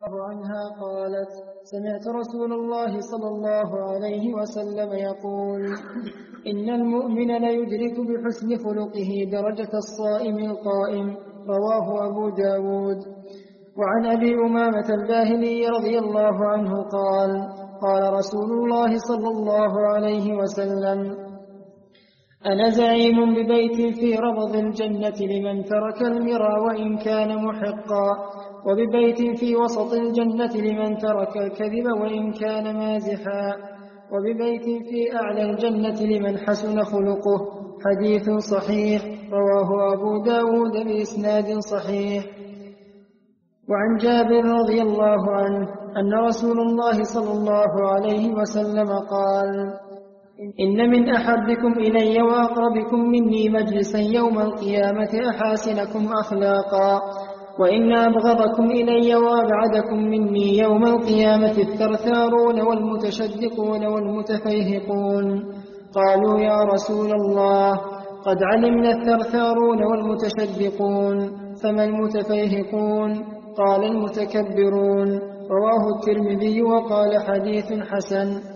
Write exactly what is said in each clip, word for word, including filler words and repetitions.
الله عنها قالت: سمعت رسول الله صلى الله عليه وسلم يقول: إن المؤمن ليدرك بحسن خلقه درجة الصائم القائم. رواه أبو داود. وعن أبي أمامة الباهلي رضي الله عنه قال: قال رسول الله صلى الله عليه وسلم: أنا زعيم ببيت في ربض الجنة لمن ترك المرى وإن كان محقا، وببيت في وسط الجنة لمن ترك الكذب وإن كان مازحا، وببيت في أعلى الجنة لمن حسن خلقه. حديث صحيح رواه أبو داود بإسناد صحيح. وعن جابر رضي الله عنه أن رسول الله صلى الله عليه وسلم قال: إن من أحبكم إلي وأقربكم مني مجلسا يوم القيامة أحاسنكم أخلاقا، وإن أبغضكم إلي وأبعدكم مني يوم القيامة الثرثارون والمتشدقون والمتفيهقون. قالوا: يا رسول الله، قد علمنا الثرثارون والمتشدقون، فما المتفيهقون؟ قال: المتكبرون. رواه الترمذي وقال: حديث حسن.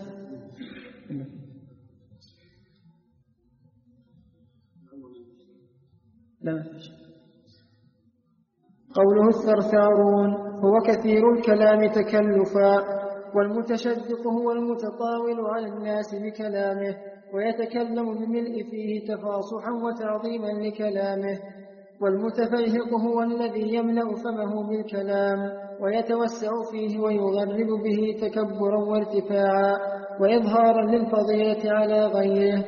لا. قوله الثرثارون هو كثير الكلام تكلفا، والمتشدق هو المتطاول على الناس بكلامه ويتكلم بملء فيه تفاصحا وتعظيما لكلامه، والمتفيهق هو الذي يملأ فمه بالكلام ويتوسع فيه ويغرب به تكبرا وارتفاعا وإظهارا للفضيلة على غيره.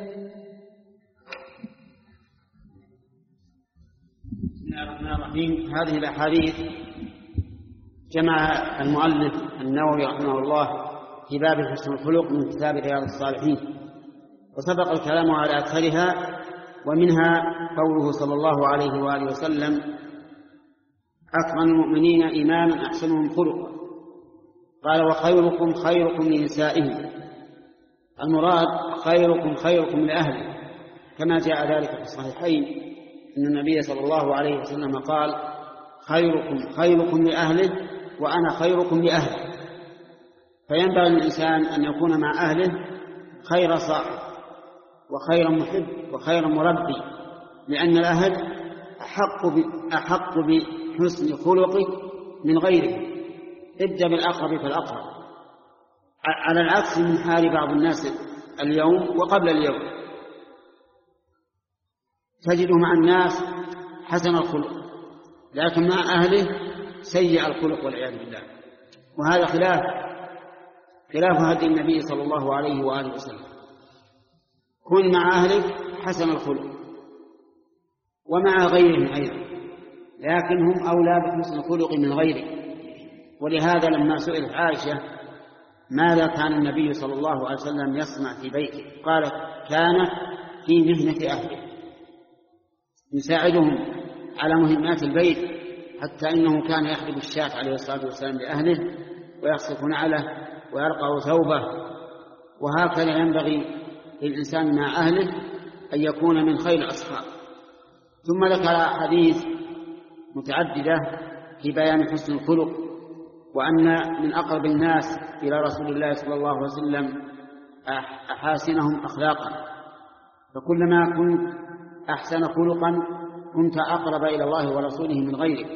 بسم الله الرحمن الرحيم. هذه الأحاديث جمع المؤلف النووي رحمه الله في باب حسن الخلق من كتاب رياض الصالحين، وسبق الكلام على أكثرها، ومنها قوله صلى الله عليه وآله وسلم: أكرم المؤمنين إيمانا أحسنهم خلقا. قال: وخيركم خيركم لنسائهم. المراد خيركم خيركم لأهله، كما جاء ذلك في الصحيحين أن النبي صلى الله عليه وسلم قال: خيركم خيركم لأهله وأنا خيركم لأهله. فينبغي للإنسان أن يكون مع أهله خير صاحب وخير محب وخير مربي، لأن الأهل أحق أحق بحسن خلقه من غيره. ابدأ بالأقرب فالأقرب، على العكس من حال بعض الناس اليوم وقبل اليوم. تجده مع الناس حسن الخلق، لكن مع أهله سيء الخلق والعياذ بالله. وهذا خلاف خلاف هدي النبي صلى الله عليه وآله وسلم. كن مع أهلك حسن الخلق ومع غيرهم أيضا، لكن هم أولى بحسن الخلق من غيره. ولهذا لما سئلت عائشة ماذا كان النبي صلى الله عليه وسلم يصنع في بيته، قالت: كان في مهنة أهله، يساعدهم على مهمات البيت، حتى إنه كان يحلب الشاة عليه الصلاة والسلام لأهله ويخصف نعله ويرقع ثوبه. وهكذا ينبغي للإنسان مع أهله أن يكون من خير الأصحاب. ثم ذكر حديث متعددة في بيان حسن الخلق، وأن من أقرب الناس إلى رسول الله صلى الله عليه وسلم أحاسنهم أخلاقا، فكلما كنت أحسن خلقا كنت أقرب إلى الله ورسوله من غيره.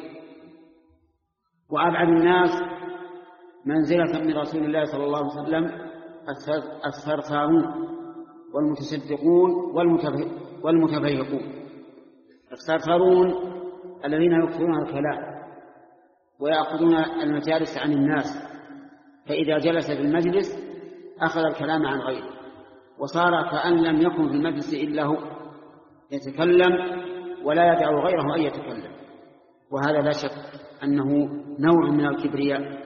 وأبعد الناس منزلة من رسول الله صلى الله عليه وسلم الثرثارون والمتصدقون والمتفيهقون. الثرثارون الذين يكثرون الكلام ويأخذون المجالس عن الناس، فإذا جلس في المجلس أخذ الكلام عن غيره، وصار كأن لم يكن في المجلس إلا هو يتكلم ولا يدع غيره أن يتكلم. وهذا لا شك أنه نوع من الكبرياء.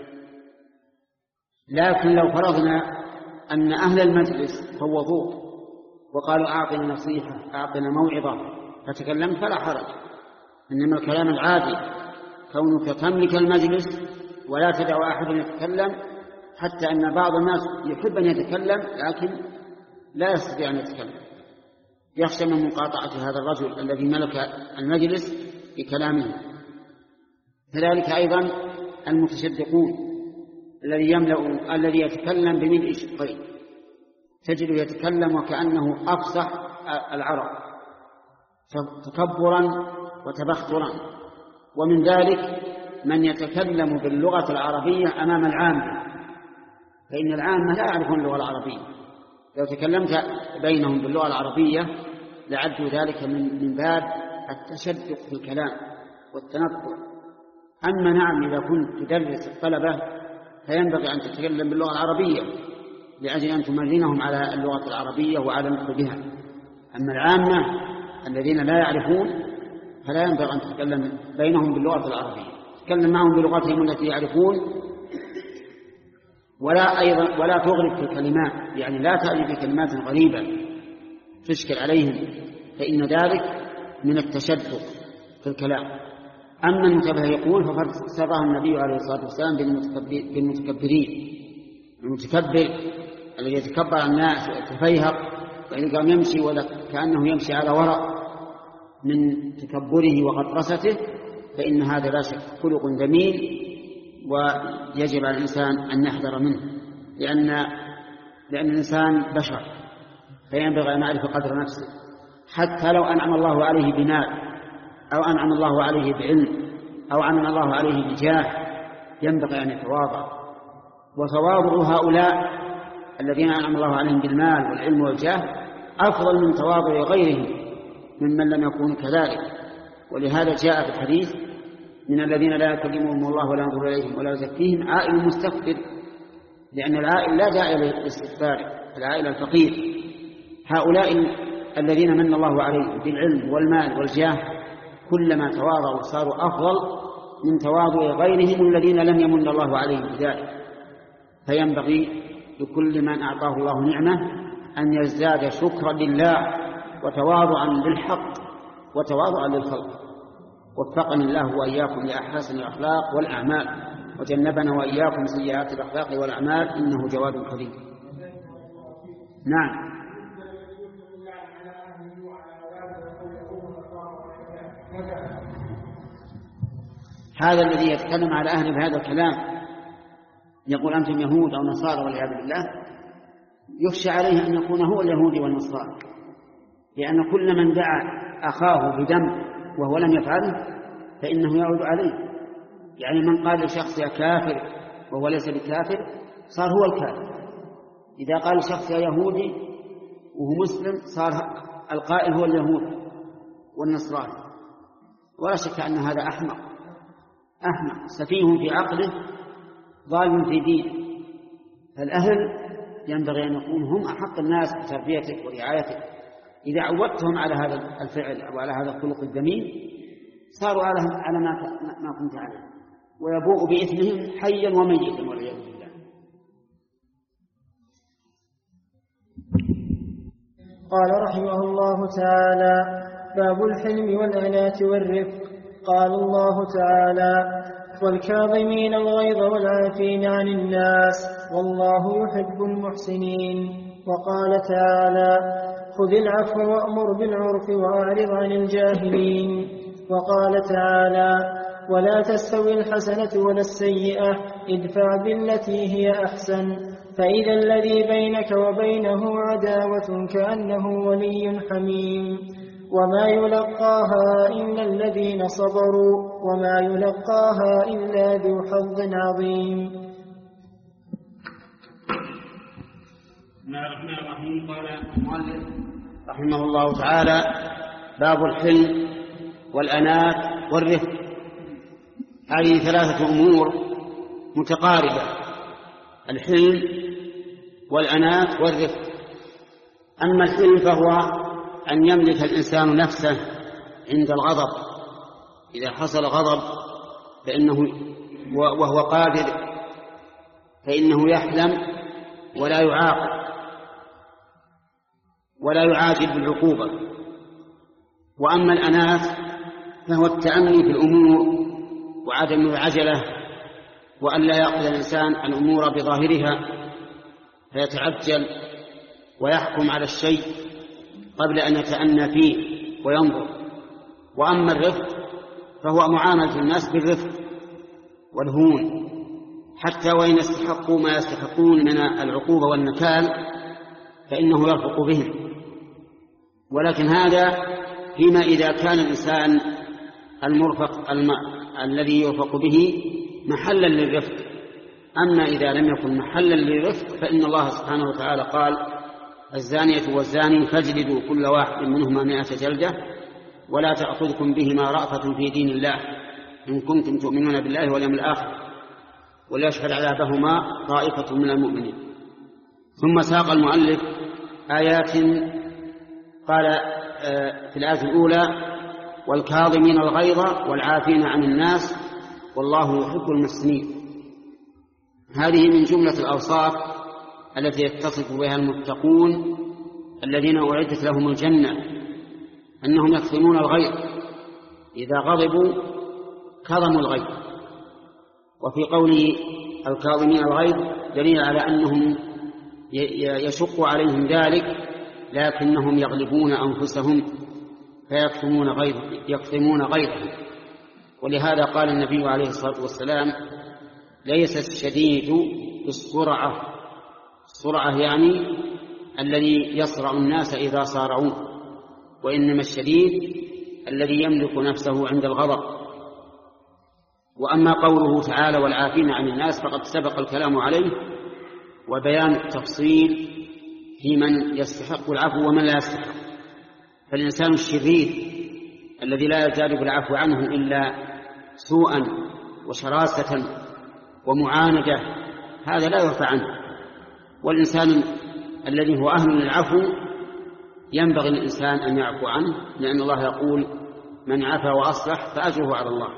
لكن لو فرضنا أن أهل المجلس فوضوه وقالوا: أعطنا نصيحة، أعطنا موعظة، فتكلمت فلا حرج. إنما الكلام العادي كونك تملك المجلس ولا تدع أحد يتكلم، حتى أن بعض الناس يحب أن يتكلم لكن لا يستطيع أن يتكلم، يخشى من مقاطعة هذا الرجل الذي ملك المجلس بكلامه. كذلك أيضا المتشدقون الذي يملأ الذي يتكلم بملء شقين، تجد يتكلم وكأنه أفصح العرب تكبرا وتبخترا. ومن ذلك من يتكلم باللغة العربية أمام العامة، فإن العامة لا يعرفون اللغة العربية، لو تكلمت بينهم باللغة العربية لعدوا ذلك من باب التشدق في الكلام والتنطع. أما نعم إذا كنت تدرس الطلبة فينبغي أن تتكلم باللغة العربية لأجل أن تمرنهم على اللغة العربية وعلى النطق بها. أما العامة الذين لا يعرفون فلا ينبغي أن تتكلم بينهم باللغة العربية، تتكلم معهم بلغتهم التي يعرفون، ولا أيضا ولا تغرب في الكلمات، يعني لا تأتي بكلمات غريبة تشكل عليهم، فإن ذلك من التشدق في الكلام. أما المتبهقون ففسره النبي عليه الصلاة والسلام بالمتكبرين، المتكبر الذي يتكبر على الناس ويتفيهق وإذا قام يمشي كأنه يمشي على ورق من تكبره وغطرسته، فإن هذا لا شك خلق ذميم ويجب على الإنسان أن يحذر منه، لأن لأن الإنسان بشر فينبغي أن يعرف قدر نفسه، حتى لو أنعم الله عليه بمال أو أنعم الله عليه بعلم أو أنعم الله عليه بجاه ينبغي أن يتواضع. وتواضع هؤلاء الذين أنعم الله عليهم بالمال والعلم والجاه أفضل من تواضع غيرهم ممن لم يكونوا كذلك. ولهذا جاء في الحديث: من الذين لا يكلمهم الله ولا ينظر إليهم ولا يزكيهم عائل مستكبر، لأن العائل لا داعي للاستكبار، العائل الفقير. هؤلاء الذين من الله عليهم بالعلم والمال والجاه كلما تواضعوا صاروا أفضل من تواضع غيرهم الذين لم يمن الله عليهم بذلك. فينبغي لكل من أعطاه الله نعمة أن يزداد شكرا لله وتواضعا للحق وتواضعا للخلق. وفقني الله وإياكم لأحسن الأخلاق والأعمال، وجنبنا وإياكم سيئات الأخلاق والأعمال، إنه جواد كريم. نعم. هذا الذي يتكلم على أهل بهذا الكلام يقول أنتم يهود أو نصارى والعياذ بالله، يخشى عليه أن يكون هو اليهودي والنصارى، لأن كل من دعا أخاه بدم وهو لم يفعله فإنه يعود عليه. يعني من قال لشخص يا كافر وهو ليس بكافر صار هو الكافر، إذا قال شخص يا يهودي وهو مسلم صار القائل هو اليهود والنصراني. ولا شك أن هذا أحمق أحمق سفيه في عقله ضال في دينه. فالأهل ينبغي أن يكونوا هم أحق الناس بتربيتك ورعايتك. إذا عودتهم على هذا الفعل أو على هذا الخلق الذميم صاروا على ما ما كنت عليه، ويبوء بإثمهم حيا وميتا والعياذ بالله. قال رحمه الله تعالى: باب الحلم والأناة والرفق. قال الله تعالى: والكاظمين الغيظ والعافين عن الناس والله يحب المحسنين. وقال تعالى: خذ العفو وأمر بالعرف وأعرض عن الجاهلين. وقال تعالى: ولا تستوي الحسنة ولا السيئة ادفع بالتي هي أحسن فإذا الذي بينك وبينه عداوة كأنه ولي حميم. وما يلقاها إلا الذين صبروا وما يلقاها إلا ذو حظ عظيم. بسم الله الرحمن الرحيم. قال المؤلف رحمه الله تعالى: باب الحلم والأناة والرفق. هذه ثلاثة أمور متقاربة: الحلم والأناة والرفق. أما الحلم فهو أن يملك الإنسان نفسه عند الغضب، إذا حصل غضب فإنه وهو قادر فإنه يحلم ولا يعاقب ولا يعاجل بالعقوبة. وأما الأناة فهو التأني في الأمور وعدم العجلة، وأن لا يأخذ الإنسان الأمور بظاهرها فيتعجل ويحكم على الشيء قبل أن يتأنى فيه وينظر. وأما الرفق فهو معاملة الناس بالرفق والهون، حتى وإن استحقوا ما يستحقون من العقوبة والنكال فإنه يرفق بهم، ولكن هذا فيما إذا كان الإنسان المرفق الم... الذي يرفق به محلا للرفق. أما إذا لم يكن محلا للرفق فإن الله سبحانه وتعالى قال: الزانية والزاني فاجلدوا كل واحد منهما مائة جلدة ولا تأخذكم بهما رأفة في دين الله إن كنتم تؤمنون بالله واليوم الآخر وليشهد عذابهما طائفة من المؤمنين. ثم ساق المؤلف آيات قال في الآية الأولى: والكاظمين الغيظ والعافين عن الناس والله يحب المحسنين. هذه من جملة الأوصاف التي يتصف بها المتقون الذين أعدت لهم الجنة، أنهم يكظمون الغيظ، إذا غضبوا كظموا الغيظ. وفي قوله الكاظمين الغيظ دليل على أنهم يشق عليهم ذلك، لكنهم يغلبون أنفسهم فيكظمون غيظ يكظمون غيظهم. ولهذا قال النبي عليه الصلاة والسلام: ليس الشديد بالسرعة، السرعة يعني الذي يصرع الناس إذا صارعوه، وإنما الشديد الذي يملك نفسه عند الغضب. وأما قوله تعالى: والعافين عن الناس، فقد سبق الكلام عليه وبيان التفصيل في من يستحق العفو ومن لا يستحق. فالإنسان الشرير الذي لا يزال بالعفو عنه إلا سوءا وشراسة ومعاندة هذا لا يعفى عنه. والإنسان الذي هو أهل للعفو ينبغي للإنسان أن يعفو عنه، لأن الله يقول: من عفا وأصلح فأجره على الله.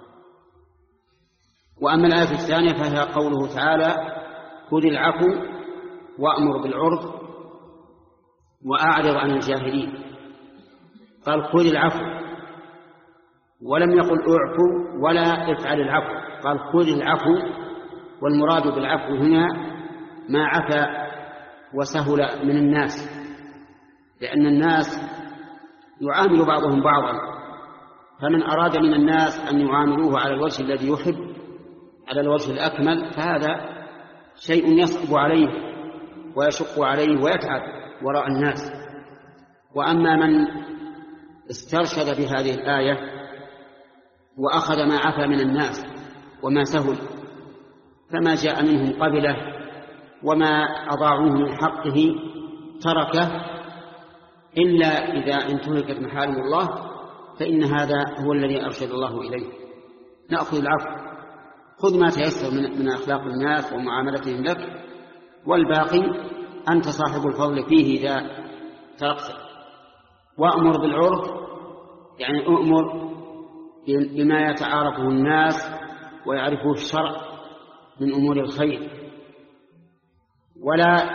وأما الآية الثانية فهي قوله تعالى: خذ العفو وأمر بالعرف وأعرض عن الجاهلين. قال: خذ العفو، ولم يقل اعفو ولا افعل العفو، قال: خذ العفو. والمراد بالعفو هنا ما عفا وسهل من الناس، لأن الناس يعامل بعضهم بعضا، فمن أراد من الناس أن يعاملوه على الوجه الذي يحب، على الوجه الأكمل، فهذا شيء يصعب عليه ويشق عليه ويتعب وراء الناس. وأما من استرشد بهذه الآية وأخذ ما عفا من الناس وما سهل، فما جاء منهم قبله وما أضاعوه من حقه تركه، إلا إذا انتهكت محارم الله، فإن هذا هو الذي أرشد الله إليه. نأخذ العفو، خذ ما تيسر من, من أخلاق الناس ومعاملتهم لك، والباقي أنت صاحب الفضل فيه إذا تركت. وأمر بالعرف يعني أؤمر بما يتعارفه الناس ويعرفه الشرع من أمور الخير، ولا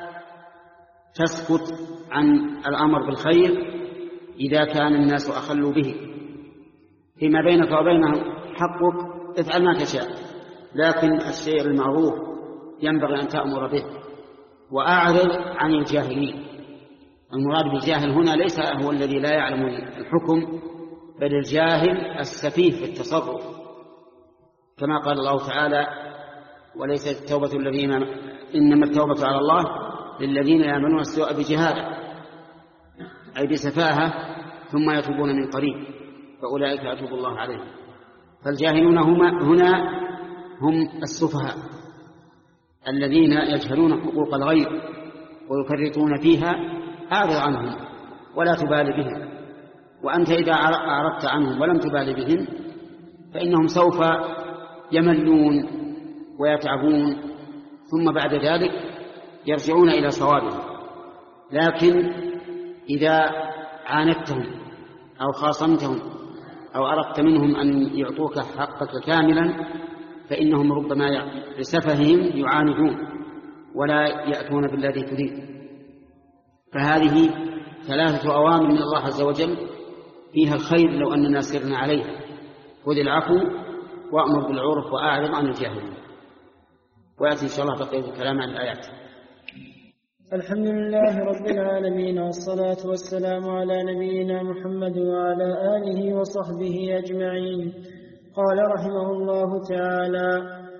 تسكت عن الأمر بالخير إذا كان الناس أخلوا به. فيما بينك وبينهم حقك افعل ما تشاء، لكن الشيء المعروف ينبغي أن تأمر به. وأعرض عن الجاهلين، المراد بالجاهل هنا ليس هو الذي لا يعلم الحكم، بل الجاهل السفيه في التصرف، كما قال الله تعالى: وليست التوبة الذين إنما التوبة على الله للذين يعملون السوء بجهالة، أي بسفاهة ثم يتوبون من قريب فأولئك يتوب الله عليهم. فالجاهلون هنا هم السفهاء الذين يجهلون حقوق الغير ويفرطون فيها. أعرض عنهم ولا تبالي بهم، وأنت إذا أعرضت عنهم ولم تبالي بهم فإنهم سوف يملون ويتعبون، ثم بعد ذلك يرجعون إلى صوابهم. لكن إذا عاندتهم أو خاصمتهم أو أردت منهم أن يعطوك حقك كاملا فإنهم ربما بسفههم يعاندون ولا يأتون بالذي تريد. فهذه ثلاثة أوامر من الله عز وجل فيها الخير لو أننا سرنا عليها: خذ العفو وأمر بالعرف وأعرض عن الجاهلين. ويأتي إن شاء الله بقية الكلام عن الآيات. الحمد لله رب العالمين، والصلاة والسلام على نبينا محمد وعلى آله وصحبه أجمعين. قال رحمه الله تعالى: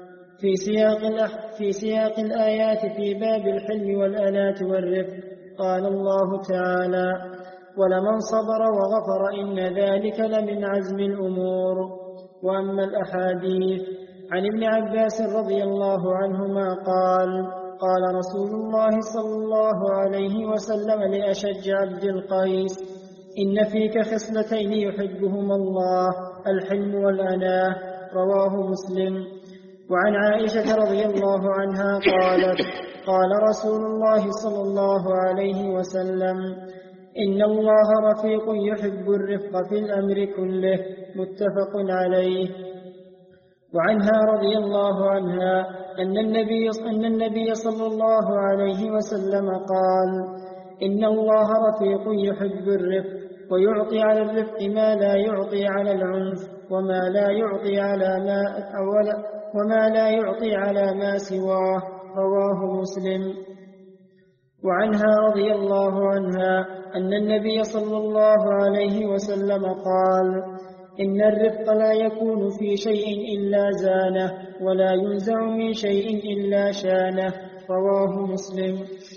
في سياق, في سياق الآيات في باب الحلم والأناة والرفق قال الله تعالى: ولمن صبر وغفر إن ذلك لمن عزم الأمور. وأما الأحاديث عن ابن عباس رضي الله عنهما قال: قال رسول الله صلى الله عليه وسلم لأشج عبد القيس: إن فيك خصلتين يحبهما الله، الحلم والأناة. رواه مسلم. وعن عائشة رضي الله عنها قالت: قال رسول الله صلى الله عليه وسلم: إن الله رفيق يحب الرفق في الأمر كله. متفق عليه. وعنها رضي الله عنها أن النبي, أن النبي صلى الله عليه وسلم قال: إن الله رفيق يحب الرفق، ويعطي على الرفق ما لا يعطي على العنف، وما لا يعطي على ما وما لا يعطي على ما سواه. رواه مسلم. وعنها رضي الله عنها أن النبي صلى الله عليه وسلم قال: إن الرفق لا يكون في شيء إلا زانه، ولا ينزع من شيء إلا شانه. رواه مسلم.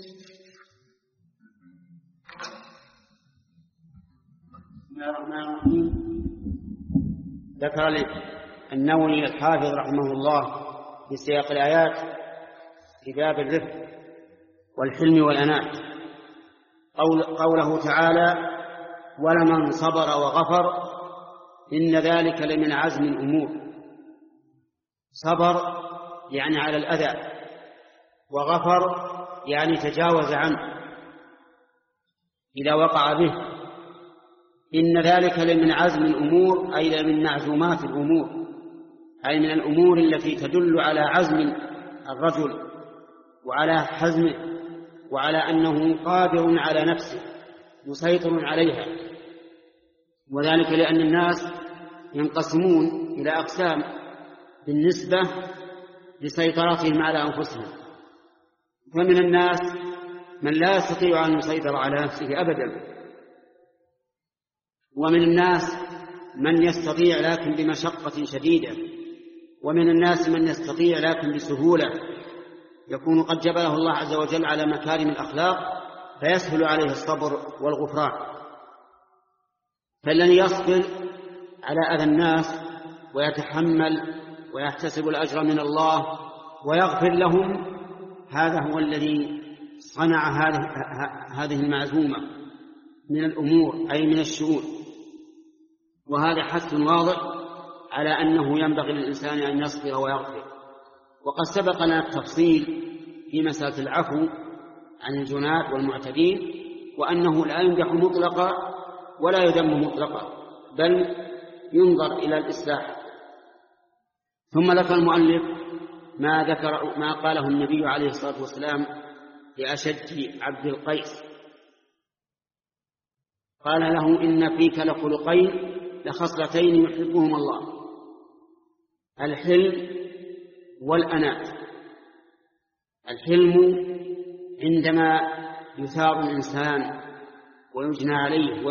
بسم الله الرحمن الرحيم. ذكر النووي الحافظ رحمه الله في سياق الآيات في باب الرفق والحلم والأناة قوله تعالى: ولمن صبر وغفر إن ذلك لمن عزم الأمور. صبر يعني على الأذى، وغفر يعني تجاوز عنه إذا وقع به. إن ذلك لمن عزم الأمور أي من معزومات الأمور، أي من الأمور التي تدل على عزم الرجل وعلى حزمه وعلى أنه قادر على نفسه مسيطر عليها. وذلك لأن الناس ينقسمون إلى أقسام بالنسبة لسيطرتهم على أنفسهم. فمن الناس من لا يستطيع أن يسيطر على نفسه أبدا، ومن الناس من يستطيع لكن بمشقة شديدة، ومن الناس من يستطيع لكن بسهولة، يكون قد جبله الله عز وجل على مكارم الأخلاق فيسهل عليه الصبر والغفران. فالذي يصبر على أذى الناس ويتحمل ويحتسب الأجر من الله ويغفر لهم، هذا هو الذي صنع هذه المعزومة من الأمور أي من الشؤون. وهذا حث واضح على أنه ينبغي للإنسان أن يصبر ويغفر. وقد سبق لنا التفصيل في مسألة العفو عن الجنات والمعتدين، وأنه لا يمدح مطلقا ولا يذم مطلقا، بل ينظر إلى الإصلاح. ثم ذكر المؤلف ما ذكر ما قاله النبي عليه الصلاة والسلام لأشج عبد القيس. قال له: إن فيك لخلقين لخصلتين يحبهما الله، الحلم والأناة. الحلم عندما يثار الإنسان ويجنى عليه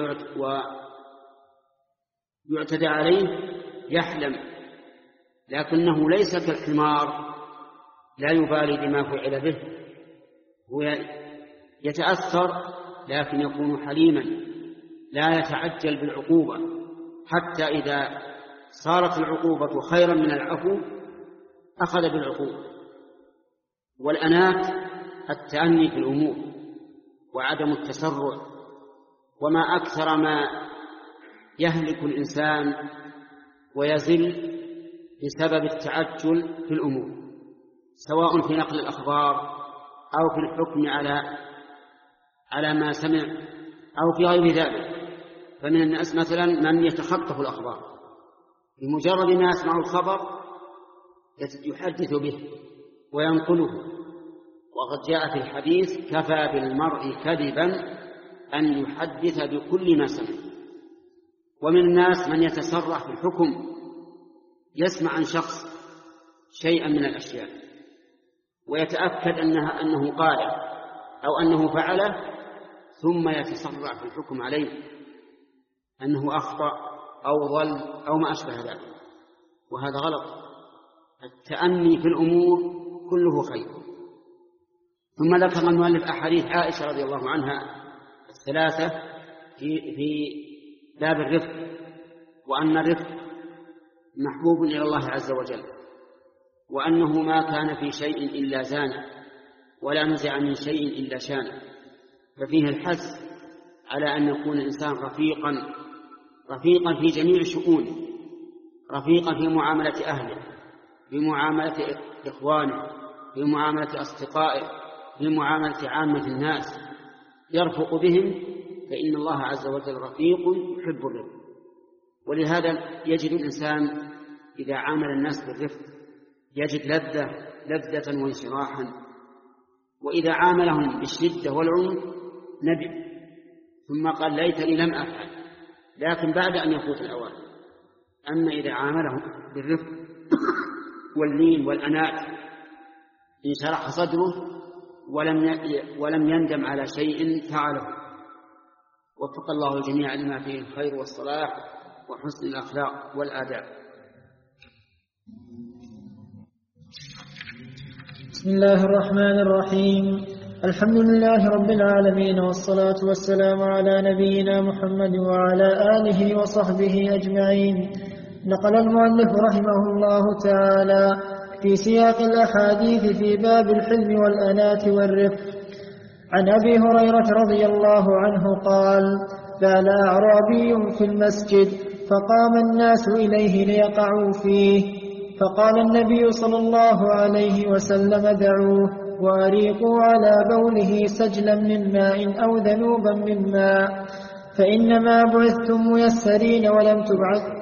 ويعتدى عليه يحلم، لكنه ليس كالحمار لا يبالي بما فعل به، هو يتأثر لكن يكون حليما لا يتعجل بالعقوبة، حتى إذا صارت العقوبة خيرا من العفو أخذ بالعقوبة. والأنات التأني في الأمور وعدم التسرع، وما أكثر ما يهلك الإنسان ويزل بسبب التعجل في الأمور، سواء في نقل الأخبار أو في الحكم على على ما سمع أو في غير ذلك. فمن الناس مثلا من يتخطف الأخبار، بمجرد ما يسمع الخبر يحدث به وينقله. وقد جاء في الحديث: كفى بالمرء كذبا أن يحدث بكل ما سمع. ومن الناس من يتسرع في الحكم، يسمع عن شخص شيئا من الأشياء ويتأكد أنها أنه قال أو أنه فعله، ثم يتسرع في الحكم عليه أنه أخطأ أو ضل أو ما أشبه ذلك، وهذا غلط. التأني في الأمور كله خير. ثم ذكر المؤلف أحاديث عائشة رضي الله عنها الثلاثة في في باب الرفق، وأن الرفق محبوب إلى الله عز وجل، وأنه ما كان في شيء إلا زانه، ولا نزع من شيء إلا شانه. ففيه الحث على أن يكون الإنسان رفيقا رفيقا في جميع شؤونه، رفيقا في معاملة أهله، في معاملة إخوانه، في معاملة أصدقائه، في معاملة عامة الناس، يرفق بهم، فإن الله عز وجل رفيق يحب الرفق. ولهذا يجد الإنسان إذا عامل الناس بالرفق يجد لذة لذة وانشراحا، وإذا عاملهم بالشدة والعنف ندم ثم قال ليتني لم أفعل، لكن بعد أن يفوت الأوان. أما إذا عاملهم بالرفق واللين والأناة انشرح صدره ولم ولم يندم على شيء فعله. وفق الله الجميع لما فيه الخير والصلاح وحسن الأخلاق والآداب. بسم الله الرحمن الرحيم. الحمد لله رب العالمين، والصلاة والسلام على نبينا محمد وعلى آله وصحبه أجمعين. نقل المؤلف رحمه الله تعالى في سياق الأحاديث في باب الحلم والأناة والرفق عن أبي هريرة رضي الله عنه قال: بال أعرابي في المسجد فقام الناس إليه ليقعوا فيه، فقال النبي صلى الله عليه وسلم: دعوه وأريقوا على بوله سجلا من ماء أو ذنوبا من ماء، فإنما بعثتم ميسرين ولم تبعث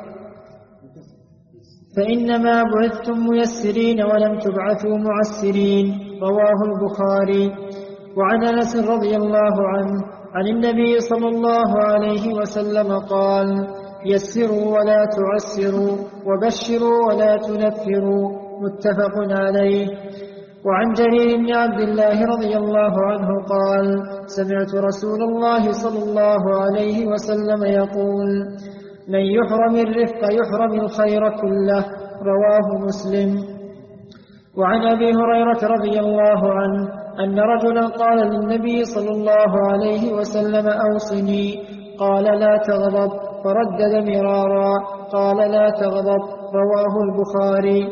فإنما بعثتم ميسرين ولم تبعثوا معسرين. رواه البخاري. وعن أنس رضي الله عنه عن النبي صلى الله عليه وسلم قال: يسروا ولا تعسروا وبشروا ولا تنفروا. متفق عليه. وعن جرير بن عبد الله رضي الله عنه قال: سمعت رسول الله صلى الله عليه وسلم يقول: من يحرم الرفق يحرم الخير كله. رواه مسلم. وعن أبي هريرة رضي الله عنه أن رجلا قال للنبي صلى الله عليه وسلم: أوصني. قال: لا تغضب. فردد مرارا قال: لا تغضب. رواه البخاري.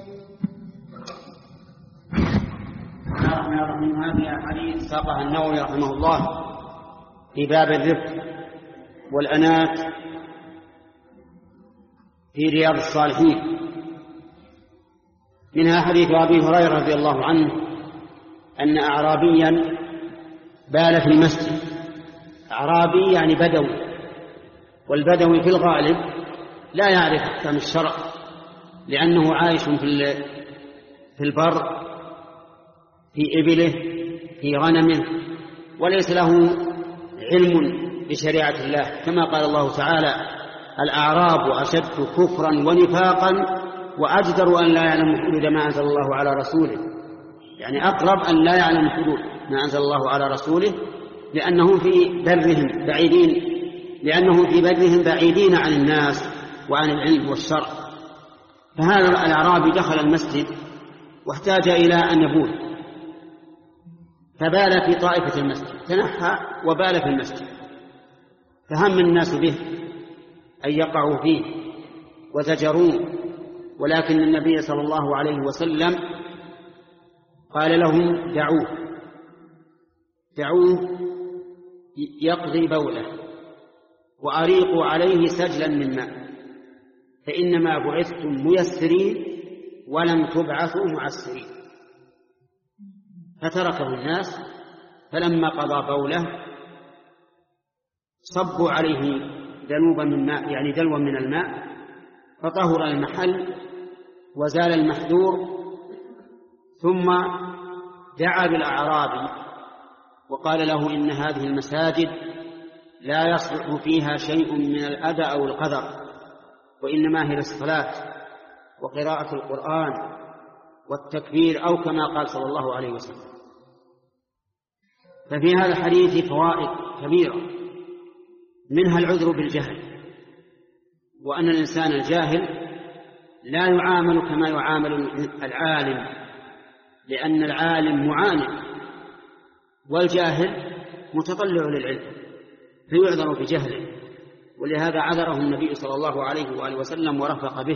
هذه أحاديث ساقها النووي رحمه الله في باب الرفق والأناة في رياض الصالحين. منها حديث أبي هريرة رضي الله عنه أن أعرابيا بال في المسجد. أعرابي يعني بدوي، والبدوي في الغالب لا يعرف أحكام الشرع لأنه عايش في البر في إبله في غنمه، وليس له علم بشريعة الله، كما قال الله تعالى: الأعراب أشد كفرا ونفاقا وأجدر أن لا يعلم حدود ما أنزل الله على رسوله. يعني أقرب أن لا يعلم حدود ما أنزل الله على رسوله، لأنهم في برهم بعيدين لأنهم في برهم بعيدين عن الناس وعن العلم والشرع. فهذا الأعرابي دخل المسجد واحتاج إلى أن يبول، فبال في طائفة المسجد، تنحى وبال في المسجد، فهم الناس به أن يقعوا فيه وزجروه، ولكن النبي صلى الله عليه وسلم قال لهم: دعوه دعوه يقضي بوله، وأريقوا عليه سجلا من ماء، فإنما بعثتم ميسرين ولم تبعثوا معسرين. فتركه الناس، فلما قضى بوله صبوا عليه ذنوبا من ماء، يعني دلوا من الماء، فطهر المحل وزال المحذور. ثم دعا بالأعرابي وقال له: إن هذه المساجد لا يصلح فيها شيء من الأذى أو القذر، وإنما هي الصلاة وقراءة القرآن والتكبير، أو كما قال صلى الله عليه وسلم. ففي هذا الحديث فوائد كبيرة، منها العذر بالجهل، وأن الإنسان الجاهل لا يعامل كما يعامل العالم، لأن العالم معاند والجاهل متطلع للعلم فيعذر بجهله، ولهذا عذره النبي صلى الله عليه وآله وسلم ورفق به.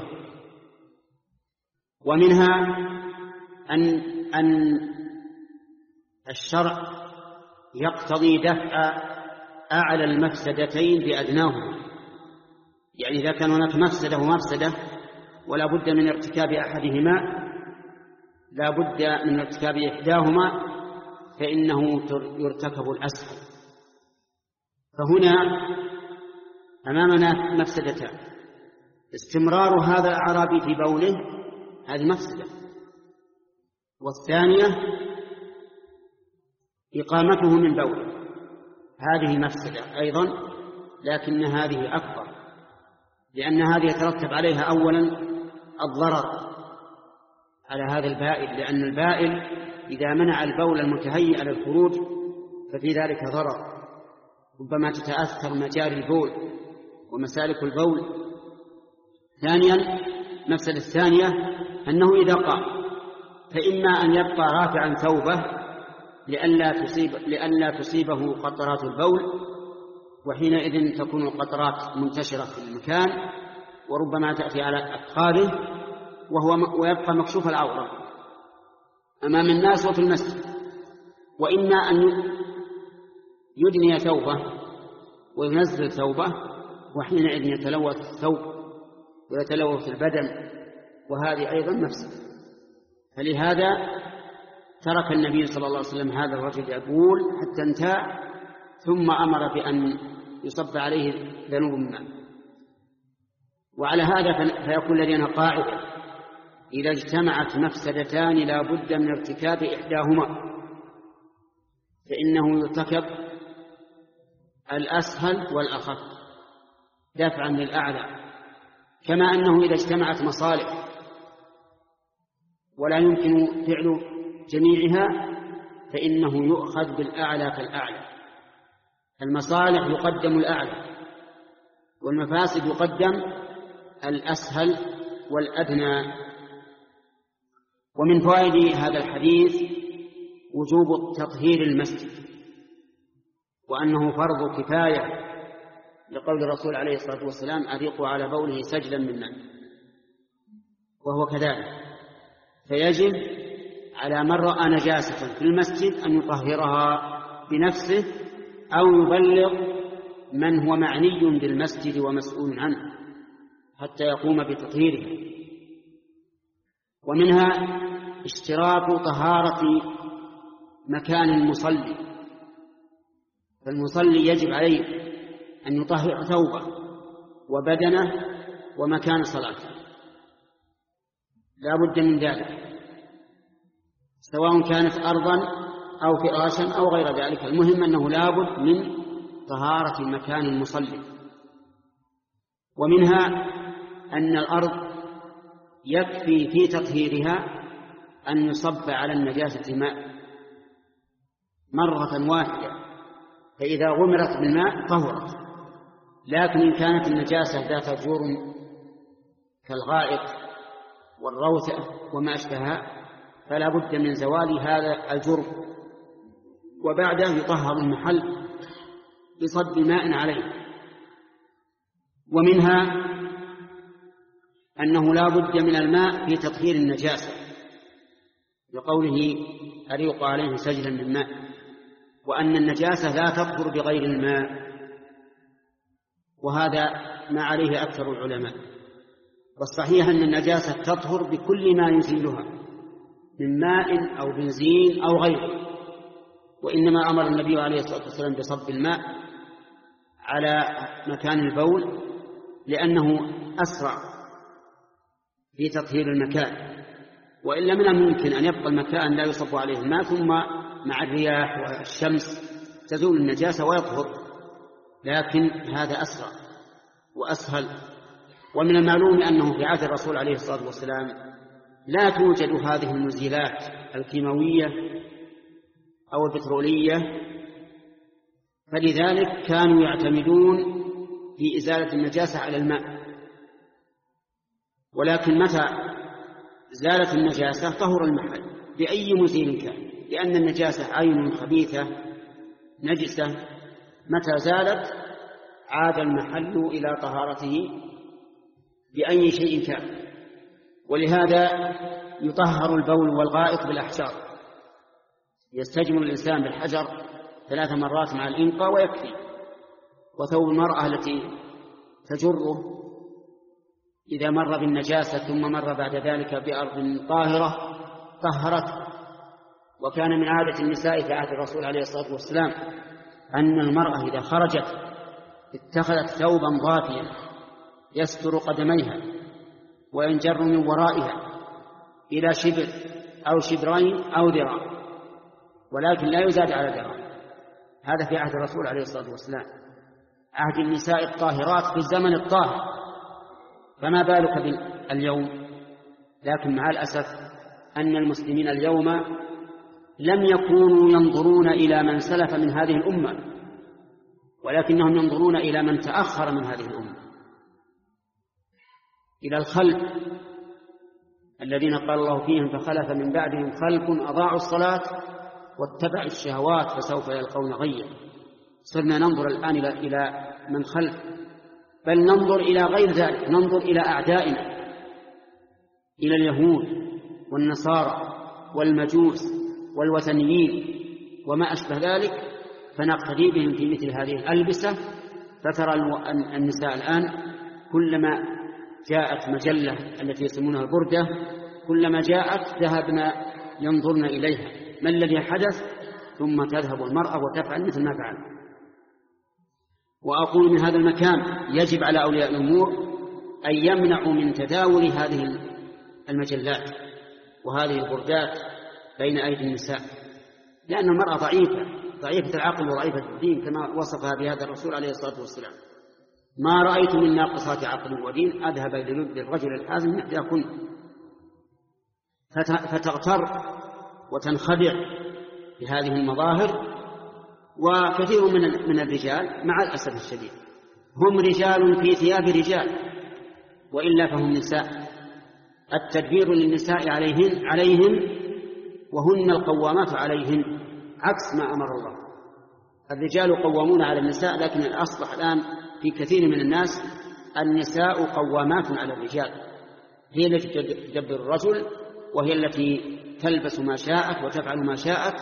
ومنها أن, أن الشرع يقتضي دفع أعلى المفسدتين بأدناهما، يعني إذا كان هناك مفسدة ومفسدة ولا بد من ارتكاب أحدهما لا بد من ارتكاب إحداهما فإنه يرتكب الأسهل. فهنا أمامنا مفسدتان: استمرار هذا الأعرابي في بوله، هذه مفسدة، والثانية إقامته من بوله، هذه مفسدة أيضا، لكن هذه أكبر، لأن هذه يترتب عليها أولا الضرر على هذا البائل، لأن البائل إذا منع البول المتهيئ للخروج ففي ذلك ضرر، ربما تتأثر مجاري البول ومسالك البول. ثانيا مفسدة الثانية أنه إذا قام فإما أن يبقى رافعا ثوبه لئلا تصيب لئلا تصيبه قطرات البول، وحينئذ تكون القطرات منتشرة في المكان وربما تأتي على أفخاذه وهو ويبقى مكشوف العورة أمام الناس وفي المسجد. وإما أن يدني ثوبه وينزل ثوبه، وحينئذ يتلوث الثوب ويتلوث البدن، وهذه أيضا مفسدة. فلهذا ترك النبي صلى الله عليه وسلم هذا الرجل يقول حتى انتهى، ثم أمر بأن يصب عليه ذنوب الماء. وعلى هذا فيكون لدينا قاعدة: إذا اجتمعت مفسدتان لا بد من ارتكاب إحداهما فإنه يرتكب الأسهل والأخف دفعا للأعلى، كما أنه إذا اجتمعت مصالح ولا يمكن فعل جميعها فإنه يؤخذ بالأعلى فالأعلى. المصالح يقدم الأعلى، والمفاسد يقدم الأسهل والأدنى. ومن فوائد هذا الحديث وجوب تطهير المسجد، وأنه فرض كفاية، لقول الرسول عليه الصلاة والسلام: أريقوا على بوله سجلا من ماء، وهو كذلك. فيجب على من رأى نجاسة في المسجد أن يطهرها بنفسه أو يبلغ من هو معني بالمسجد ومسؤول عنه حتى يقوم بتطهيره. ومنها اشتراط طهارة مكان المصلي، فالمصلي يجب عليه أن يطهر ثوبه وبدنه ومكان صلاته، لا بد من ذلك، سواء كانت أرضا أو فراشا أو غير ذلك، المهم أنه لا بد من طهارة مكان المصلي. ومنها أن الأرض يكفي في تطهيرها أن يصب على النجاسة ماء مرة واحدة، فإذا غمرت بالماء طهرت. لكن إن كانت النجاسة ذات جرم كالغائط والروثة وما أشبهها فلا بد من زوال هذا الجرم، وبعده يطهر المحل بصب ماء عليه. ومنها أنه لا بد من الماء في تطهير النجاسة، لقوله: أريق عليه سجلا من ماء، وأن النجاسة لا تطهر بغير الماء، وهذا ما عليه أكثر العلماء. والصحيح أن النجاسة تطهر بكل ما يزيلها من ماء أو بنزين أو غيره، وإنما أمر النبي عليه الصلاة والسلام بصب الماء على مكان البول لأنه أسرع في تطهير المكان، وإلا من الممكن أن يبقى المكان لا يصب عليه الماء ثم مع الرياح والشمس تزول النجاسة ويطهر، لكن هذا أسرع وأسهل. ومن المعلوم أنه في عهد الرسول عليه الصلاة والسلام لا توجد هذه المزيلات الكيماوية أو البترولية، فلذلك كانوا يعتمدون في إزالة النجاسة على الماء. ولكن متى زالت النجاسة طهر المحل بأي مزيل كان، لأن النجاسة عين خبيثة نجسة، متى زالت عاد المحل إلى طهارته بأي شيء كان. ولهذا يطهر البول والغائط بالأحجار، يستجمل الإنسان بالحجر ثلاث مرات مع الإنقاء ويكفي. وثوب المرأة التي تجره إذا مر بالنجاسة ثم مر بعد ذلك بأرض طاهرة طهرت. وكان من عادة النساء في عهد الرسول عليه الصلاة والسلام أن المرأة إذا خرجت اتخذت ثوبا ضافيا يستر قدميها وينجر من ورائها إلى شبر أو شبرين أو ذراع، ولكن لا يزاد على ذراع. هذا في عهد الرسول عليه الصلاة والسلام، عهد النساء الطاهرات في الزمن الطاهر، فما بالك باليوم. لكن مع الأسف أن المسلمين اليوم لم يكونوا ينظرون إلى من سلف من هذه الأمة، ولكنهم ينظرون إلى من تأخر من هذه الأمة، إلى الخلف الذين قال الله فيهم فخلف من بعدهم خلف أضاعوا الصلاة واتبعوا الشهوات فسوف يلقون غيا. صرنا ننظر الآن إلى من خلف، بل ننظر إلى غير ذلك، ننظر إلى أعدائنا، إلى اليهود والنصارى والمجوس والوثنيين وما أشبه ذلك، فنقتدي بهم في مثل هذه الألبسة. فترى النساء الآن كلما جاءت مجلة التي يسمونها البردة، كلما جاءت ذهبنا ينظرن إليها ما الذي حدث، ثم تذهب المرأة وتفعل مثل ما فعل. وأقول من هذا المكان يجب على أولياء الأمور أن يمنعوا من تداول هذه المجلات وهذه البردات بين أيدي النساء، لأن المرأة ضعيفة ضعيفة العقل وضعيفة الدين كما وصفها بهذا الرسول عليه الصلاة والسلام: ما رأيت من ناقصات عقل ودين أذهب للرجل الحازم إحداكن. فتغتر وتنخدع بهذه المظاهر. وكثير من من الرجال مع الأسف الشديد هم رجال في ثياب رجال، وإلا فهم نساء. التدبير للنساء عليهن عليهم وهن القوامات عليهن، عكس ما أمر الله. الرجال قوامون على النساء، لكن الأصبح الآن في كثير من الناس النساء قوامات على الرجال، هي التي تدبر الرجل، وهي التي تلبس ما شاءت وتفعل ما شاءت،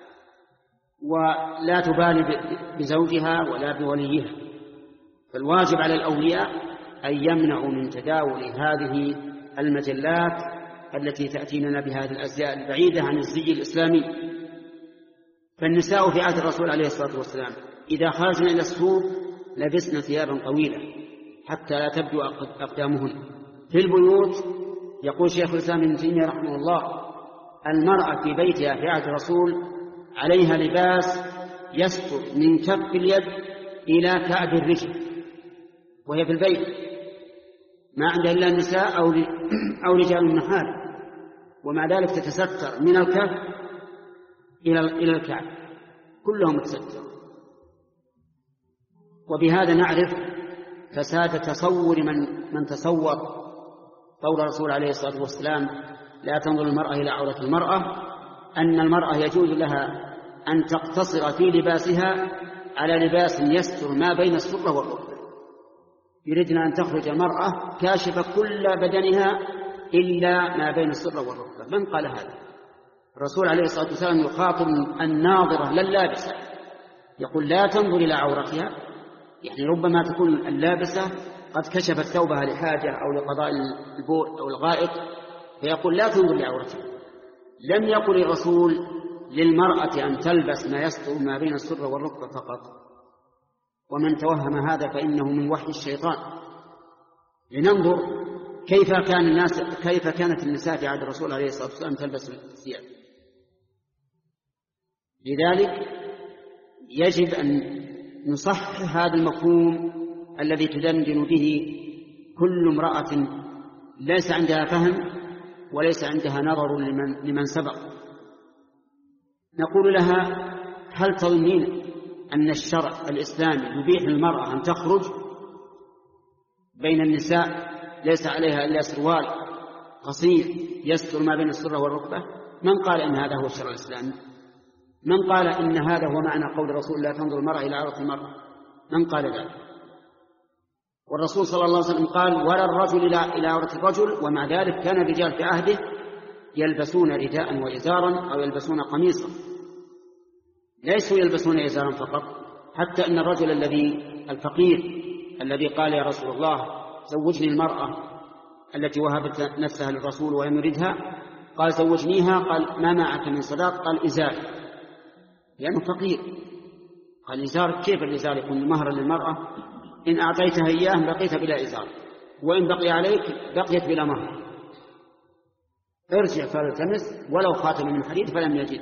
ولا تبالي بزوجها ولا بوليها. فالواجب على الأولياء أن يمنعوا من تداول هذه المجلات التي تأتينا بهذه الأزياء البعيدة عن الزي الإسلامي. فالنساء في عهد الرسول عليه الصلاة والسلام إذا خرجن إلى السوق لبسن ثيابا طويلة حتى لا تبدو أقدامهن. في البيوت يقول شيخ الإسلام ابن تيمية رحمه الله: المرأة في بيتها في عهد الرسول عليها لباس يستر من كف اليد إلى كعب الرجل وهي في البيت، ما عندها إلا النساء أو أو رجال محارم، ومع ذلك تتستر من الكف إلى إلى الكعب، كلهم متستر. وبهذا نعرف فساد تصور من من تصور قول الرسول عليه الصلاة والسلام: لا تنظر المرأة إلى عورة المرأة، أن المرأة يجوز لها أن تقتصر في لباسها على لباس يستر ما بين السرة والركبة. يريدنا أن تخرج المرأة كاشفة كل بدنها إلا ما بين السرة والركبة. من قال هذا؟ الرسول عليه الصلاة والسلام يخاطب الناظرة لللابسة، يقول: لا تنظر إلى عورتها، يعني ربما تكون اللابسة قد كشفت ثوبها لحاجة أو لقضاء البول أو الغائط، فيقول: لا تنظر لعورتها. لم يقل الرسول للمرأة أن تلبس ما يستر ما بين السرة والركبة فقط. ومن توهم هذا فإنه من وحي الشيطان. لننظر كيف كان الناس كيف كانت النساء في عهد الرسول عليه الصلاة والسلام تلبس الثياب. لذلك يجب أن نصحح هذا المفهوم الذي تدندن به كل امرأة ليس عندها فهم وليس عندها نظر لمن, لمن سبق. نقول لها: هل تظنين أن الشرع الإسلامي يبيح للمرأة أن تخرج بين النساء ليس عليها إلا سروال قصير يستر ما بين السرة والركبة، من قال إن هذا هو الشرع الإسلامي؟ من قال إن هذا هو معنى قول الرسول لا تنظر المرأة إلى عورة المرأة؟ من قال ذلك؟ والرسول صلى الله عليه وسلم قال ولا الرجل إلى عورة الرجل، ومع ذلك كان الرجال في عهده يلبسون رداء وإزارا أو يلبسون قميصا، ليسوا يلبسون إزارا فقط، حتى أن الرجل الذي الفقير الذي قال يا رسول الله زوجني المرأة التي وهبت نفسها للرسول ولم يردها، قال زوجنيها، قال ما معك من صداق؟ قال إزار، لأنه فقير. قال إزار؟ كيف الإزار يكون مهرا للمرأة؟ إن أعطيتها إياه بقيت بلا إزار، وإن بقي عليك بقيت بلا مهر، ارجع فالتمس ولو خاتم من حديد فلم يجد.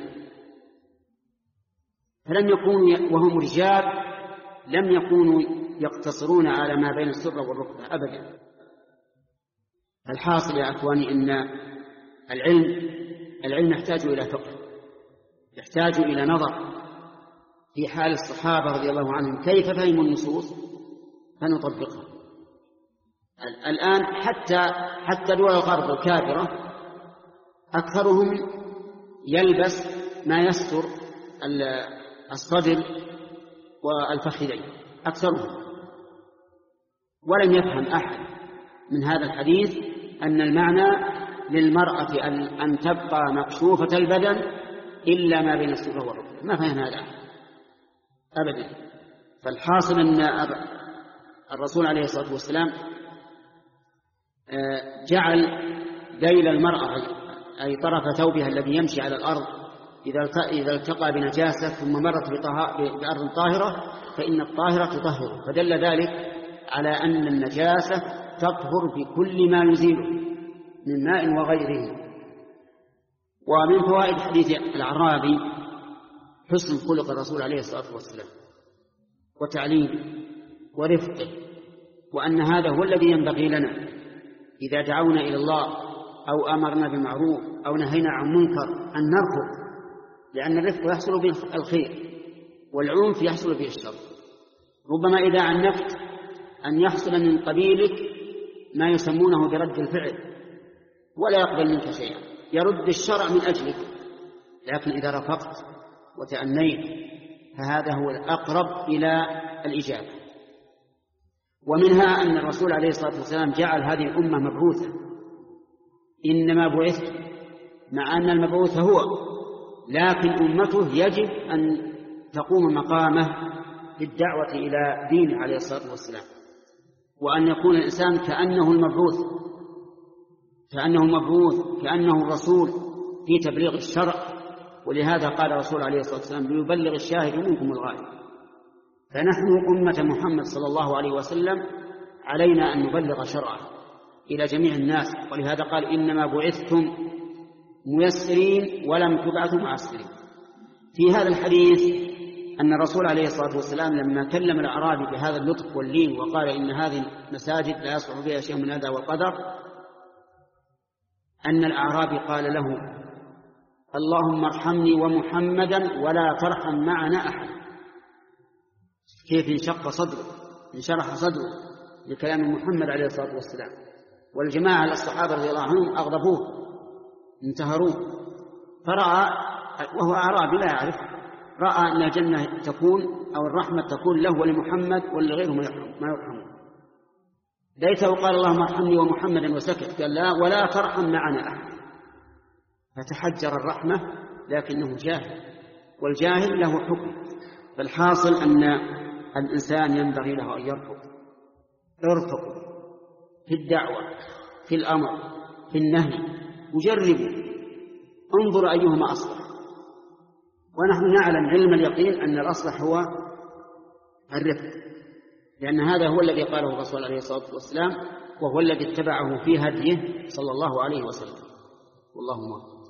فلم يكونوا وهم رجال لم يكونوا يقتصرون على ما بين السرة والركبة أبدا. الحاصل يا أخواني أن العلم العلم يحتاج إلى فقه، يحتاج إلى نظر في حال الصحابة رضي الله عنهم كيف فهموا النصوص فنطبقها. الآن حتى حتى دول الغرب الكافرة أكثرهم يلبس ما يستر الصدر والفخذين أكثرهم، ولم يفهم أحد من هذا الحديث أن المعنى للمرأة أن تبقى مكشوفة البدن إلا ما بين السرة والركبة، ما فهم هذا أبدا. فالحاصل أن الرسول عليه الصلاة والسلام جعل ذيل المرأة أي طرف ثوبها الذي يمشي على الأرض إذا التقى بنجاسة ثم مرت بأرض طاهرة فإن الطاهرة تطهر، فدل ذلك على أن النجاسة تطهر بكل ما يزيله من ماء وغيره. ومن فوائد حديث الأعرابي حسن خلق الرسول عليه الصلاة والسلام وتعليمه ورفقه، وأن هذا هو الذي ينبغي لنا إذا دعونا إلى الله أو أمرنا بمعروف أو نهينا عن منكر أن نرفق، لأن الرفق يحصل به الخير والعنف يحصل به الشر. ربما إذا عنفت أن يحصل من قبيلك ما يسمونه برد الفعل ولا يقبل منك شيئا، يرد الشرع من أجلك، لكن إذا رفقت وتأنيت فهذا هو الأقرب إلى الإجابة. ومنها أن الرسول عليه الصلاة والسلام جعل هذه الأمة مبعوثة، إنما بعثت، مع أن المبعوث هو، لكن أمته يجب أن تقوم مقامه بالدعوة إلى دينه عليه الصلاة والسلام، وأن يكون الإنسان كأنه المبعوث كأنه المبعوث كأنه الرسول في تبليغ الشرع. ولهذا قال الرسول عليه الصلاة والسلام ليبلغ الشاهد منكم الغائب. فنحن أمة محمد صلى الله عليه وسلم علينا أن نبلغ شرعه إلى جميع الناس، ولهذا قال إنما بعثتم ميسرين ولم تبعثوا معسرين. في هذا الحديث أن الرسول عليه الصلاة والسلام لما كلم الأعرابي بهذا اللطف واللين وقال إن هذه المساجد لا يصلح فيها شيء من هذا والقدر، أن الأعرابي قال له اللهم ارحمني ومحمدا ولا ترحم معنا أحد. كيف انشق صدره، انشرح صدره لكلام محمد عليه الصلاة والسلام. والجماعة الصحابة رضي الله عنهم أغضبوه انتهروه، فرأى وهو أعرابي لا يعرف، رأى أن الجنة تكون أو الرحمة تكون له ولمحمد ولغيره ما يرحمون. ليته قال اللهم ارحمني ومحمدا وسكت، قال لا ولا ترحم معنا أحد، فتحجر الرحمة، لكنه جاهل والجاهل له حكم. فالحاصل أن الإنسان ينبغي له أن يرفق ارفق في الدعوة في الأمر في النهي، وجربوا انظر أيهما أصلح. ونحن نعلم علم اليقين أن الأصلح هو الرفق، لأن هذا هو الذي قاله الرسول عليه الصلاة والسلام، وهو الذي اتبعه في هديه صلى الله عليه وسلم. والله موفق.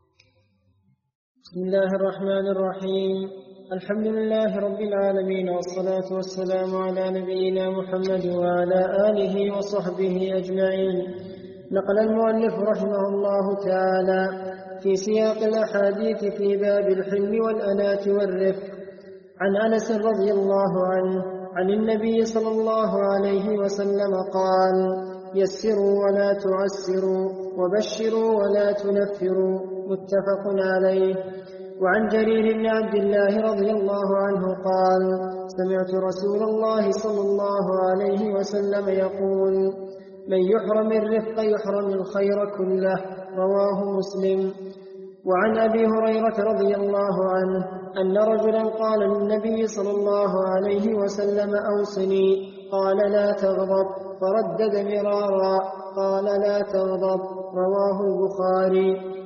بسم الله الرحمن الرحيم. الحمد لله رب العالمين، والصلاة والسلام على نبينا محمد وعلى آله وصحبه أجمعين. نقل المؤلف رحمه الله تعالى في سياق الأحاديث في باب الحلم والأناة والرفق عن أنس رضي الله عنه عن النبي صلى الله عليه وسلم قال يسروا ولا تعسروا وبشروا ولا تنفروا. متفق عليه. وعن جرير بن عبد الله رضي الله عنه قال: سمعت رسول الله صلى الله عليه وسلم يقول: من يحرم الرفق يحرم الخير كله. رواه مسلم. وعن أبي هريرة رضي الله عنه أن رجلا قال للنبي صلى الله عليه وسلم: أوصني. قال: لا تغضب. فردد مرارا قال: لا تغضب. رواه البخاري.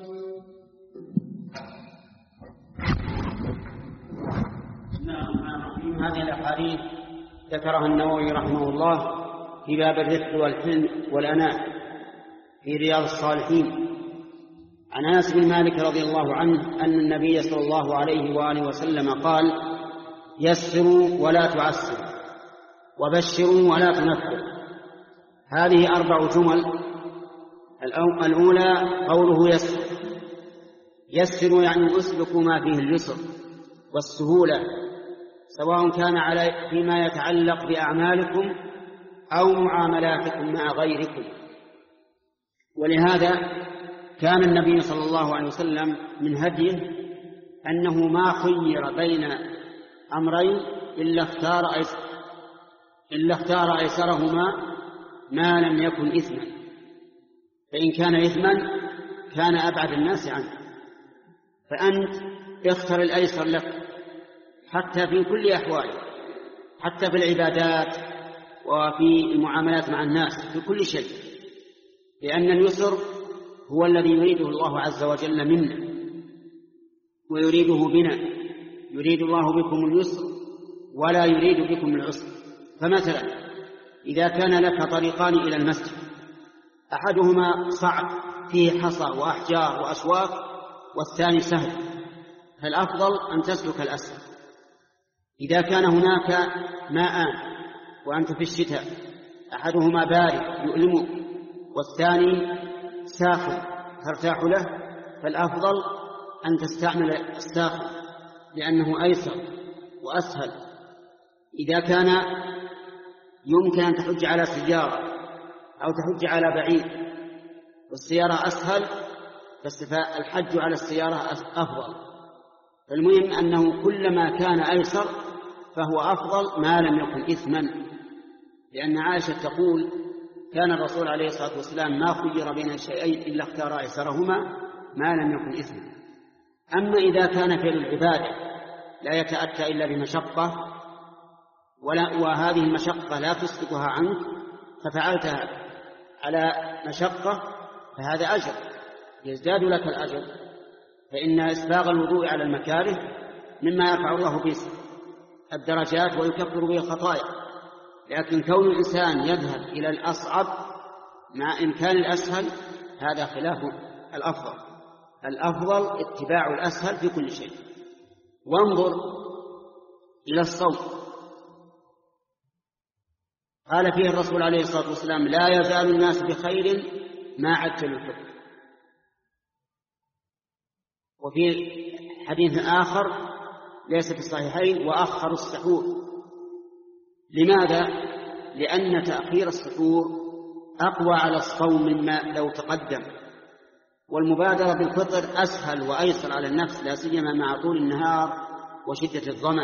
هذه الأحاديث ذكرها النووي رحمه الله في باب الرفق والحلم والأناة في رياض الصالحين. عن أنس بن مالك رضي الله عنه أن النبي صلى الله عليه وآله وسلم قال: يسروا ولا تعسروا وبشروا ولا تنفروا. هذه أربع جمل. الأولى قوله يسر. يسروا يعني أسلكوا ما فيه اليسر والسهولة، سواء كان على فيما يتعلق بأعمالكم أو معاملاتكم مع غيركم. ولهذا كان النبي صلى الله عليه وسلم من هديه أنه ما خير بين أمرين إلا اختار أيسر إلا اختار أيسرهما ما لم يكن إثما، فإن كان إثما كان أبعد الناس عنه. فأنت اختر الأيسر لك حتى في كل أحواله، حتى في العبادات وفي المعاملات مع الناس، في كل شيء، لأن اليسر هو الذي يريده الله عز وجل منا ويريده بنا. يريد الله بكم اليسر ولا يريد بكم العسر. فمثلا إذا كان لك طريقان إلى المسجد، أحدهما صعب فيه حصى وأحجار وأشواك، والثاني سهل، فالأفضل أن تسلك الأسهل. إذا كان هناك ماء وأنت في الشتاء، أحدهما بارد يؤلمك والثاني ساخن ترتاح له، فالأفضل أن تستعمل الساخن لأنه أيسر وأسهل. إذا كان يمكن أن تحج على سيارة أو تحج على بعيد والسيارة أسهل، فالحج على السيارة أفضل. فالمهم أنه كلما كان أيسر فهو أفضل ما لم يكن إثما، لأن عائشة تقول: كان الرسول عليه الصلاة والسلام ما خير بين شيئين إلا اختار أيسرهما ما لم يكن إثما. أما إذا كان فعل العبادة لا يتأتى إلا بمشقة، وهذه المشقة لا تسلكها عنك، ففعلتها على مشقة، فهذا أجر يزداد لك الأجر. فإن إسباغ الوضوء على المكاره مما يرفع الله به الدرجات ويكفر به الخطايا، لكن كون الإنسان يذهب إلى الأصعب مع إمكان الأسهل هذا خلاف الأفضل. الأفضل اتباع الأسهل في كل شيء. وانظر إلى الصوم، قال فيه الرسول عليه الصلاة والسلام: لا يزال الناس بخير ما عجلوا الفطر. وفي حديث آخر ليس في الصحيحين: وأخروا السحور. لماذا؟ لأن تأخير السحور أقوى على الصوم مما لو تقدم، والمبادرة بالفطر أسهل وأيسر على النفس، لا سيما مع طول النهار وشدة الظمأ.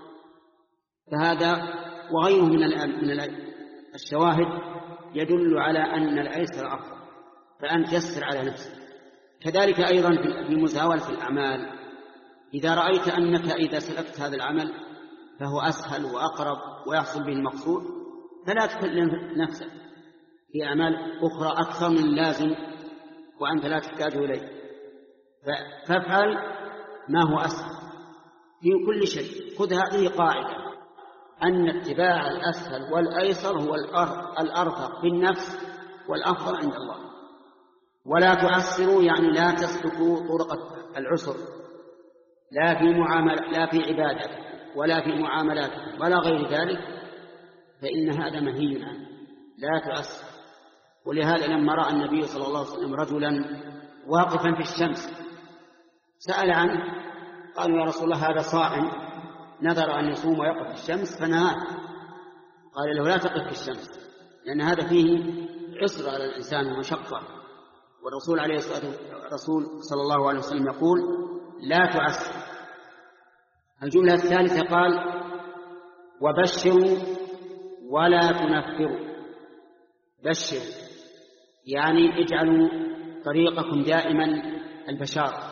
فهذا وغيره من الشواهد يدل على أن الأيسر أفضل، فأن تيسر على نفسك. كذلك أيضا في مزاولة الأعمال، إذا رأيت أنك إذا سلكت هذا العمل فهو أسهل وأقرب ويحصل به المقصود، فلا تكلم نفسك في أعمال أخرى أكثر من اللازم وأنت لا تحتاج إليه، فافعل ما هو أسهل في كل شيء. خذ هذه قاعدة، أن اتباع الأسهل والأيسر هو الأرفق في النفس والأفضل عند الله. ولا تعسروا يعني لا تسلكوا طرق العسر، لا في معاملة لا في عبادة ولا في معاملات ولا غير ذلك، فإن هذا منهي عنه. لا تعسر. ولهذا لما رأى النبي صلى الله عليه وسلم رجلا واقفا في الشمس سأل عنه، قالوا: يا رسول الله هذا صائم نذر أن يصوم ويقف في الشمس فنهاه. قال له: لا تقف في الشمس، لأن هذا فيه عسر على الإنسان ومشقة، والرسول عليه الصلاة الرسول صلى الله عليه وسلم يقول لا تعسر. الجملة الثالثة قال وبشروا ولا تنفروا. بشروا يعني اجعلوا طريقكم دائما البشار،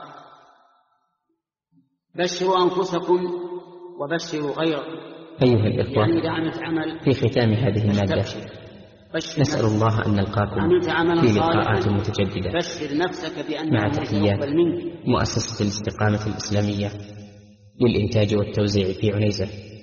بشروا أنفسكم وبشروا غيركم. أيها الإخوة، يعني إذا عملت عمل في ختام هذه المادة نسأل الله أن نلقاكم في لقاءات متجددة بشر نفسك بأن مع تحيات مؤسسة الاستقامة الإسلامية للإنتاج والتوزيع في عنيزة.